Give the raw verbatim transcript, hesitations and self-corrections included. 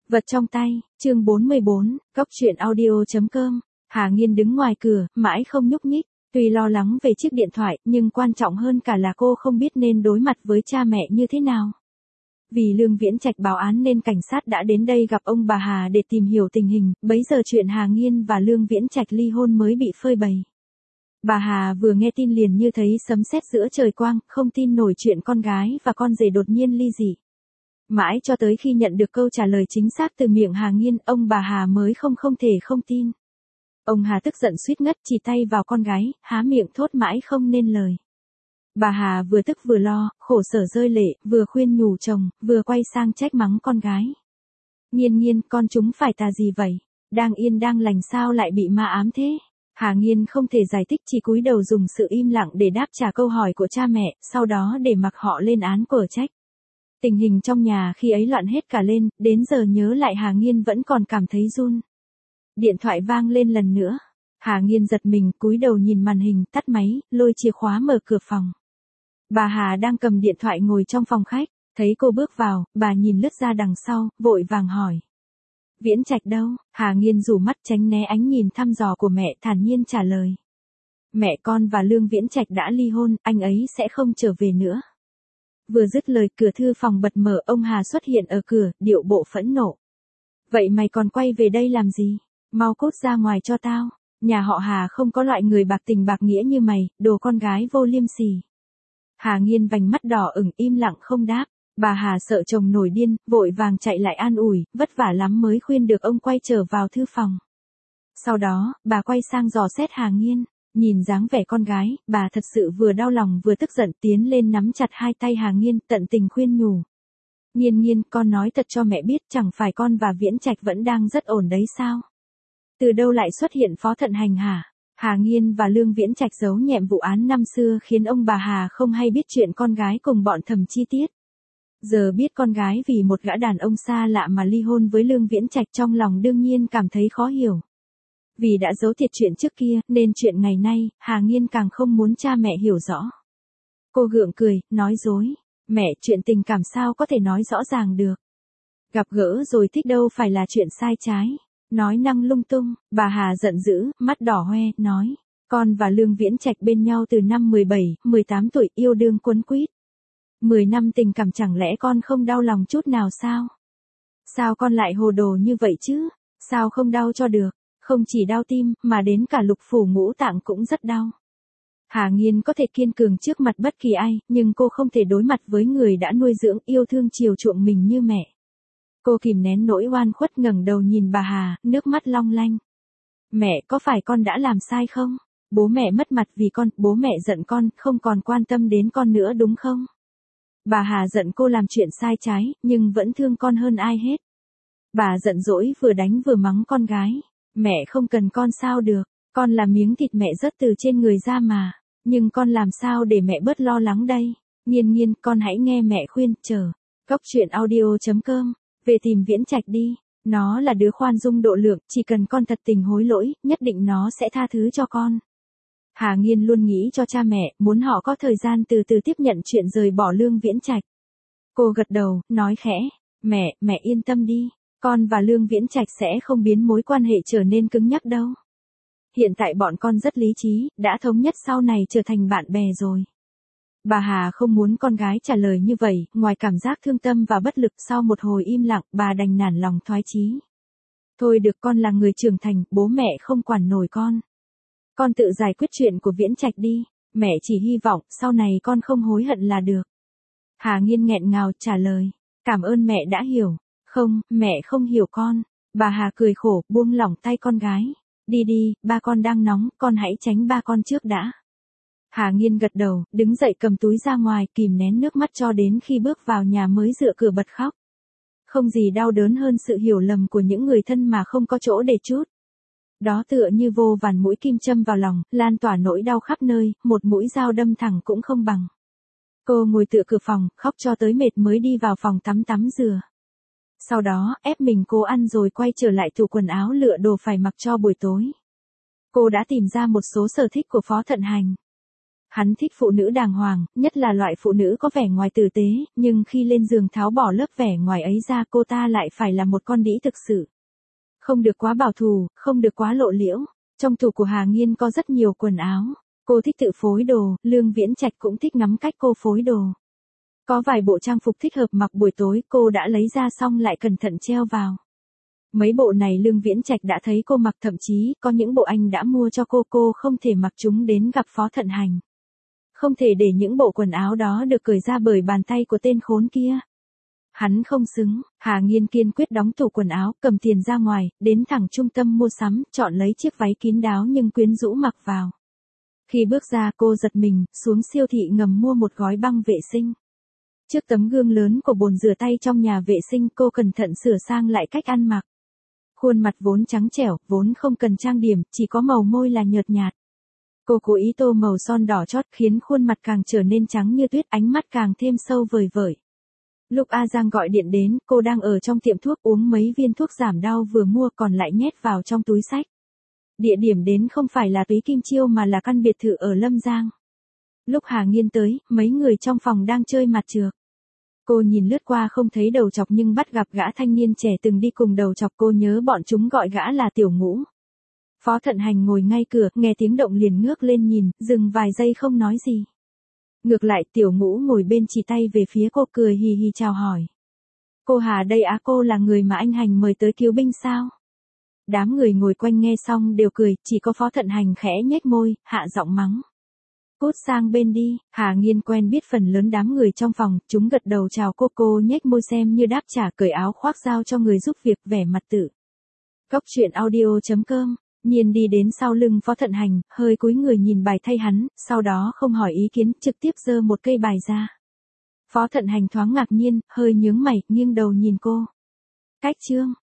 Vật trong tay, chương bốn mươi bốn, Cóc truyện audio.com. Hà Nghiên đứng ngoài cửa, mãi không nhúc nhích, tuy lo lắng về chiếc điện thoại, nhưng quan trọng hơn cả là cô không biết nên đối mặt với cha mẹ như thế nào. Vì Lương Viễn Trạch báo án nên cảnh sát đã đến đây gặp ông bà Hà để tìm hiểu tình hình, bấy giờ chuyện Hà Nghiên và Lương Viễn Trạch ly hôn mới bị phơi bày. Bà Hà vừa nghe tin liền như thấy sấm sét giữa trời quang, không tin nổi chuyện con gái và con rể đột nhiên ly dị. Mãi cho tới khi nhận được câu trả lời chính xác từ miệng Hà Nghiên, ông bà Hà mới không không thể không tin. Ông Hà tức giận suýt ngất, chỉ tay vào con gái, há miệng thốt mãi không nên lời. Bà Hà vừa tức vừa lo, khổ sở rơi lệ, vừa khuyên nhủ chồng, vừa quay sang trách mắng con gái. Nghiên Nghiên, con chúng phải tà gì vậy? Đang yên đang lành sao lại bị ma ám thế? Hà Nghiên không thể giải thích, chỉ cúi đầu dùng sự im lặng để đáp trả câu hỏi của cha mẹ, sau đó để mặc họ lên án quở trách. Tình hình trong nhà khi ấy loạn hết cả lên, đến giờ nhớ lại Hà Nghiên vẫn còn cảm thấy run. Điện thoại vang lên lần nữa. Hà Nghiên giật mình, cúi đầu nhìn màn hình, tắt máy, lôi chìa khóa mở cửa phòng. Bà Hà đang cầm điện thoại ngồi trong phòng khách, thấy cô bước vào, bà nhìn lướt ra đằng sau, vội vàng hỏi. Viễn Trạch đâu? Hà Nghiên rủ mắt tránh né ánh nhìn thăm dò của mẹ, thản nhiên trả lời. Mẹ con và Lương Viễn Trạch đã ly hôn, anh ấy sẽ không trở về nữa. Vừa dứt lời, cửa thư phòng bật mở, ông Hà xuất hiện ở cửa, điệu bộ phẫn nộ. Vậy mày còn quay về đây làm gì? Mau cút ra ngoài cho tao. Nhà họ Hà không có loại người bạc tình bạc nghĩa như mày, đồ con gái vô liêm sỉ. Hà Nghiên vành mắt đỏ ửng, im lặng không đáp. Bà Hà sợ chồng nổi điên, vội vàng chạy lại an ủi, vất vả lắm mới khuyên được ông quay trở vào thư phòng. Sau đó, bà quay sang dò xét Hà Nghiên. Nhìn dáng vẻ con gái, bà thật sự vừa đau lòng vừa tức giận, tiến lên nắm chặt hai tay Hà Nghiên, tận tình khuyên nhủ. Nghiên Nghiên, con nói thật cho mẹ biết, chẳng phải con và Viễn Trạch vẫn đang rất ổn đấy sao? Từ đâu lại xuất hiện Phó Thận Hành hả? Hà Nghiên và Lương Viễn Trạch giấu nhẹm vụ án năm xưa khiến ông bà Hà không hay biết chuyện con gái cùng bọn Thẩm chi tiết. Giờ biết con gái vì một gã đàn ông xa lạ mà ly hôn với Lương Viễn Trạch, trong lòng đương nhiên cảm thấy khó hiểu. Vì đã giấu thiệt chuyện trước kia, nên chuyện ngày nay, Hà Nghiên càng không muốn cha mẹ hiểu rõ. Cô gượng cười, nói dối. Mẹ, chuyện tình cảm sao có thể nói rõ ràng được. Gặp gỡ rồi thích đâu phải là chuyện sai trái. Nói năng lung tung, bà Hà giận dữ, mắt đỏ hoe, nói. Con và Lương Viễn Trạch bên nhau từ năm mười bảy, mười tám tuổi, yêu đương quấn quýt. mười năm tình cảm, chẳng lẽ con không đau lòng chút nào sao? Sao con lại hồ đồ như vậy chứ? Sao không đau cho được? Không chỉ đau tim, mà đến cả lục phủ ngũ tạng cũng rất đau. Hà Nghiên có thể kiên cường trước mặt bất kỳ ai, nhưng cô không thể đối mặt với người đã nuôi dưỡng, yêu thương chiều chuộng mình như mẹ. Cô kìm nén nỗi oan khuất, ngẩng đầu nhìn bà Hà, nước mắt long lanh. Mẹ, có phải con đã làm sai không? Bố mẹ mất mặt vì con, bố mẹ giận con, không còn quan tâm đến con nữa đúng không? Bà Hà giận cô làm chuyện sai trái, nhưng vẫn thương con hơn ai hết. Bà giận dỗi, vừa đánh vừa mắng con gái. Mẹ không cần con sao được, con là miếng thịt mẹ rớt từ trên người ra mà. Nhưng con làm sao để mẹ bớt lo lắng đây? Nghiên Nghiên, con hãy nghe mẹ khuyên, chờ. Cóc truyện audio.com. Về tìm Viễn Trạch đi. Nó là đứa khoan dung độ lượng, chỉ cần con thật tình hối lỗi, nhất định nó sẽ tha thứ cho con. Hà Nghiên luôn nghĩ cho cha mẹ, muốn họ có thời gian từ từ tiếp nhận chuyện rời bỏ Lương Viễn Trạch. Cô gật đầu, nói khẽ. Mẹ, mẹ yên tâm đi. Con và Lương Viễn Trạch sẽ không biến mối quan hệ trở nên cứng nhắc đâu. Hiện tại bọn con rất lý trí, đã thống nhất sau này trở thành bạn bè rồi. Bà Hà không muốn con gái trả lời như vậy, ngoài cảm giác thương tâm và bất lực, sau một hồi im lặng, bà đành nản lòng thoái chí. Thôi được, con là người trưởng thành, bố mẹ không quản nổi con. Con tự giải quyết chuyện của Viễn Trạch đi, mẹ chỉ hy vọng sau này con không hối hận là được. Hà Nghiên nghẹn ngào trả lời, cảm ơn mẹ đã hiểu. Không, mẹ không hiểu con. Bà Hà cười khổ, buông lỏng tay con gái. Đi đi, ba con đang nóng, con hãy tránh ba con trước đã. Hà Nghiên gật đầu, đứng dậy cầm túi ra ngoài, kìm nén nước mắt cho đến khi bước vào nhà mới dựa cửa bật khóc. Không gì đau đớn hơn sự hiểu lầm của những người thân mà không có chỗ để trút. Đó tựa như vô vàn mũi kim châm vào lòng, lan tỏa nỗi đau khắp nơi, một mũi dao đâm thẳng cũng không bằng. Cô ngồi tựa cửa phòng, khóc cho tới mệt mới đi vào phòng tắm tắm rửa. Sau đó, ép mình cố ăn rồi quay trở lại tủ quần áo lựa đồ phải mặc cho buổi tối. Cô đã tìm ra một số sở thích của Phó Thận Hành. Hắn thích phụ nữ đàng hoàng, nhất là loại phụ nữ có vẻ ngoài tử tế, nhưng khi lên giường tháo bỏ lớp vẻ ngoài ấy ra cô ta lại phải là một con đĩ thực sự. Không được quá bảo thủ, không được quá lộ liễu. Trong tủ của Hà Nghiên có rất nhiều quần áo. Cô thích tự phối đồ, Lương Viễn Trạch cũng thích ngắm cách cô phối đồ. Có vài bộ trang phục thích hợp mặc buổi tối cô đã lấy ra xong lại cẩn thận treo vào. Mấy bộ này Lương Viễn Trạch đã thấy cô mặc, thậm chí có những bộ anh đã mua cho cô cô không thể mặc chúng đến gặp Phó Thận Hành. Không thể để những bộ quần áo đó được cởi ra bởi bàn tay của tên khốn kia. Hắn không xứng. Hà Nghiên kiên quyết đóng tủ quần áo, cầm tiền ra ngoài, đến thẳng trung tâm mua sắm, chọn lấy chiếc váy kín đáo nhưng quyến rũ mặc vào. Khi bước ra cô giật mình, xuống siêu thị ngầm mua một gói băng vệ sinh. Trước tấm gương lớn của bồn rửa tay trong nhà vệ sinh cô cẩn thận sửa sang lại cách ăn mặc. Khuôn mặt vốn trắng trẻo, vốn không cần trang điểm, chỉ có màu môi là nhợt nhạt. Cô cố ý tô màu son đỏ chót khiến khuôn mặt càng trở nên trắng như tuyết, ánh mắt càng thêm sâu vời vợi. Lúc A Giang gọi điện đến, cô đang ở trong tiệm thuốc uống mấy viên thuốc giảm đau vừa mua còn lại nhét vào trong túi xách. Địa điểm đến không phải là Túy Kim Chiêu mà là căn biệt thự ở Lâm Giang. Lúc Hà Nghiên tới, mấy người trong phòng đang chơi mặt trược. Cô nhìn lướt qua không thấy Đầu Chọc nhưng bắt gặp gã thanh niên trẻ từng đi cùng Đầu Chọc, cô nhớ bọn chúng gọi gã là Tiểu Ngũ. Phó Thận Hành ngồi ngay cửa, nghe tiếng động liền ngước lên nhìn, dừng vài giây không nói gì. Ngược lại Tiểu Ngũ ngồi bên chỉ tay về phía cô cười hì hì chào hỏi. Cô Hà đây á, cô là người mà anh Hành mời tới cứu binh sao? Đám người ngồi quanh nghe xong đều cười, chỉ có Phó Thận Hành khẽ nhếch môi, hạ giọng mắng. Cút sang bên đi. Hà Nghiên quen biết phần lớn đám người trong phòng, chúng gật đầu chào cô, cô nhếch môi xem như đáp trả, cởi áo khoác giao cho người giúp việc, vẻ mặt tự. Cóc truyện audio chấm com. Nhiên đi đến sau lưng Phó Thận Hành, hơi cúi người nhìn bài thay hắn, sau đó không hỏi ý kiến, trực tiếp giơ một cây bài ra. Phó Thận Hành thoáng ngạc nhiên, hơi nhướng mày, nghiêng đầu nhìn cô. Cách chương.